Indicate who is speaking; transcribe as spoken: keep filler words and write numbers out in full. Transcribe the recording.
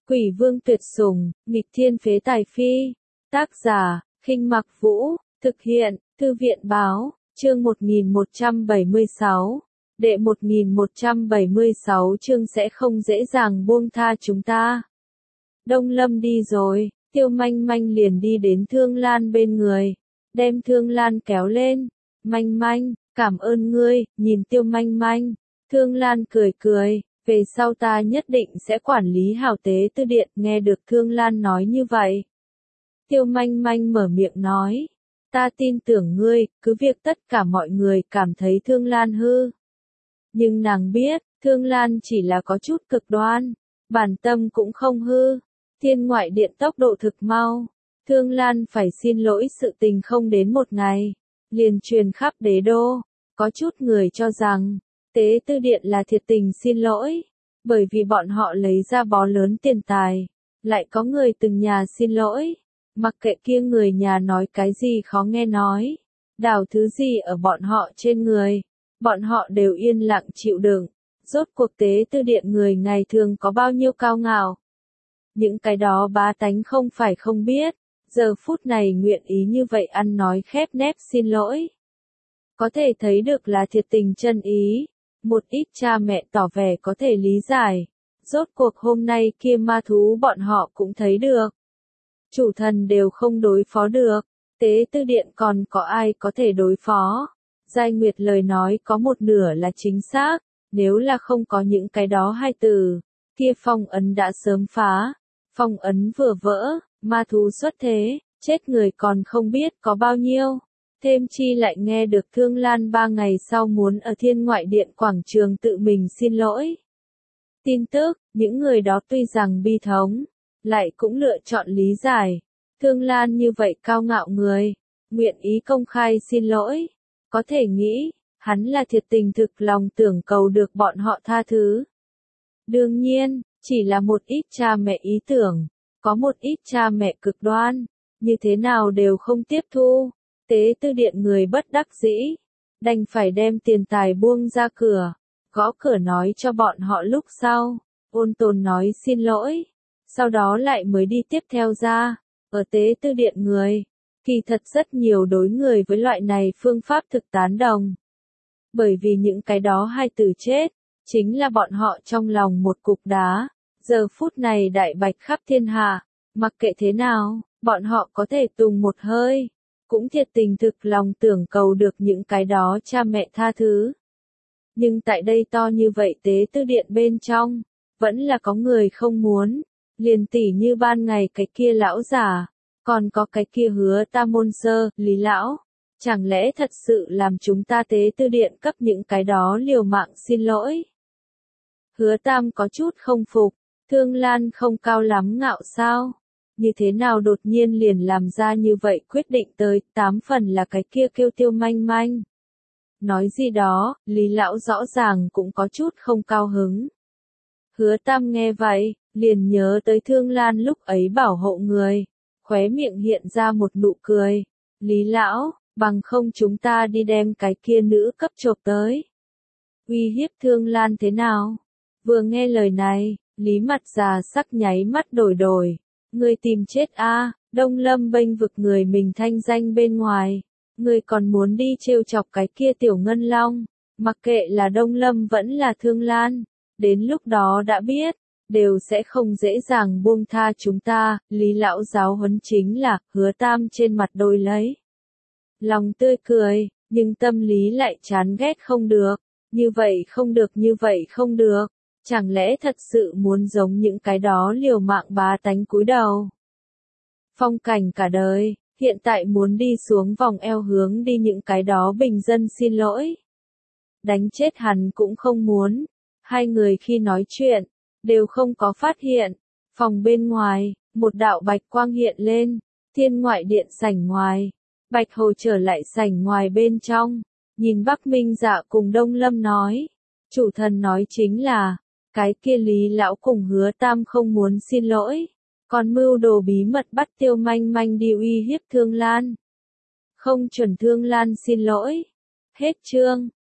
Speaker 1: Quỷ vương tuyệt sủng, nghịch thiên phế tài phi. Tác giả, Khinh Mặc Vũ, thực hiện, Thư viện báo, chương một nghìn một trăm bảy mươi sáu. Đệ một nghìn một trăm bảy mươi sáu chương sẽ không dễ dàng buông tha chúng ta. Đông Lâm đi rồi, Tiêu Manh Manh liền đi đến Thương Lan bên người, đem Thương Lan kéo lên. Manh Manh, cảm ơn ngươi, nhìn Tiêu Manh Manh. Thương Lan cười cười, về sau ta nhất định sẽ quản lý hảo Tế Tư Điện. Nghe được Thương Lan nói như vậy, Tiêu Manh Manh mở miệng nói, ta tin tưởng ngươi, cứ việc tất cả mọi người cảm thấy Thương Lan hư. Nhưng nàng biết, Thương Lan chỉ là có chút cực đoan, bản tâm cũng không hư. Thiên Ngoại Điện tốc độ thực mau, Thương Lan phải xin lỗi sự tình không đến một ngày, liền truyền khắp đế đô. Có chút người cho rằng, Tế Tư Điện là thiệt tình xin lỗi, bởi vì bọn họ lấy ra bó lớn tiền tài. Lại có người từng nhà xin lỗi, mặc kệ kia người nhà nói cái gì khó nghe nói, đào thứ gì ở bọn họ trên người, bọn họ đều yên lặng chịu đựng. Rốt cuộc Tế Tư Điện người ngày thường có bao nhiêu cao ngạo. Những cái đó bá tánh không phải không biết, giờ phút này nguyện ý như vậy ăn nói khép nép xin lỗi. Có thể thấy được là thiệt tình chân ý, một ít cha mẹ tỏ vẻ có thể lý giải. Rốt cuộc hôm nay kia ma thú bọn họ cũng thấy được. Chủ thần đều không đối phó được, Tế Tư Điện còn có ai có thể đối phó. Giai Nguyệt lời nói có một nửa là chính xác, nếu là không có những cái đó hai từ, kia phong ấn đã sớm phá. Phong ấn vừa vỡ, ma thú xuất thế, chết người còn không biết có bao nhiêu. Thêm chi lại nghe được Thương Lan ba ngày sau muốn ở Thiên Ngoại Điện quảng trường tự mình xin lỗi. Tin tức, những người đó tuy rằng bi thống, lại cũng lựa chọn lý giải. Thương Lan như vậy cao ngạo người, nguyện ý công khai xin lỗi. Có thể nghĩ, hắn là thiệt tình thực lòng tưởng cầu được bọn họ tha thứ. Đương nhiên, chỉ là một ít cha mẹ ý tưởng, có một ít cha mẹ cực đoan, như thế nào đều không tiếp thu. Tế Tư Điện người bất đắc dĩ, đành phải đem tiền tài buông ra cửa, gõ cửa nói cho bọn họ lúc sau, ôn tồn nói xin lỗi, sau đó lại mới đi tiếp theo ra. Ở Tế Tư Điện người, kỳ thật rất nhiều đối người với loại này phương pháp thực tán đồng. Bởi vì những cái đó hai từ chết, chính là bọn họ trong lòng một cục đá, giờ phút này đại bạch khắp thiên hạ, mặc kệ thế nào, bọn họ có thể tùng một hơi. Cũng thiệt tình thực lòng tưởng cầu được những cái đó cha mẹ tha thứ. Nhưng tại đây to như vậy Tế Tư Điện bên trong, vẫn là có người không muốn, liền tỉ như ban ngày cái kia lão già, còn có cái kia Hứa Tam môn sơ, Lý lão, chẳng lẽ thật sự làm chúng ta Tế Tư Điện cấp những cái đó liều mạng xin lỗi? Hứa Tam có chút không phục, Thương Lan không cao lắm ngạo sao? Như thế nào đột nhiên liền làm ra như vậy quyết định tới, tám phần là cái kia kêu Tiêu Manh Manh. Nói gì đó, Lý lão rõ ràng cũng có chút không cao hứng. Hứa Tam nghe vậy, liền nhớ tới Thương Lan lúc ấy bảo hộ người, khóe miệng hiện ra một nụ cười. Lý lão, bằng không chúng ta đi đem cái kia nữ cấp chộp tới. Uy hiếp Thương Lan thế nào? Vừa nghe lời này, Lý mặt già sắc nháy mắt đổi đổi. Ngươi tìm chết a, à, Đông Lâm bênh vực người mình thanh danh bên ngoài, ngươi còn muốn đi trêu chọc cái kia tiểu ngân long, mặc kệ là Đông Lâm vẫn là Thương Lan, đến lúc đó đã biết, đều sẽ không dễ dàng buông tha chúng ta. Lý lão giáo huấn chính là, Hứa Tam trên mặt đôi lấy lòng tươi cười, nhưng tâm lý lại chán ghét không được, như vậy không được như vậy không được. Chẳng lẽ thật sự muốn giống những cái đó liều mạng bá tánh cúi đầu? Phong cảnh cả đời, hiện tại muốn đi xuống vòng eo hướng đi những cái đó bình dân xin lỗi. Đánh chết hắn cũng không muốn. Hai người khi nói chuyện, đều không có phát hiện. Phòng bên ngoài, một đạo bạch quang hiện lên, Thiên Ngoại Điện sảnh ngoài. Bạch Hồ trở lại sảnh ngoài bên trong, nhìn Bắc Minh Dạ cùng Đông Lâm nói. Chủ thần nói chính là, cái kia Lý lão cùng Hứa Tam không muốn xin lỗi, còn mưu đồ bí mật bắt Tiêu Manh Manh đi uy hiếp Thương Lan. Không chuẩn Thương Lan xin lỗi. Hết chương.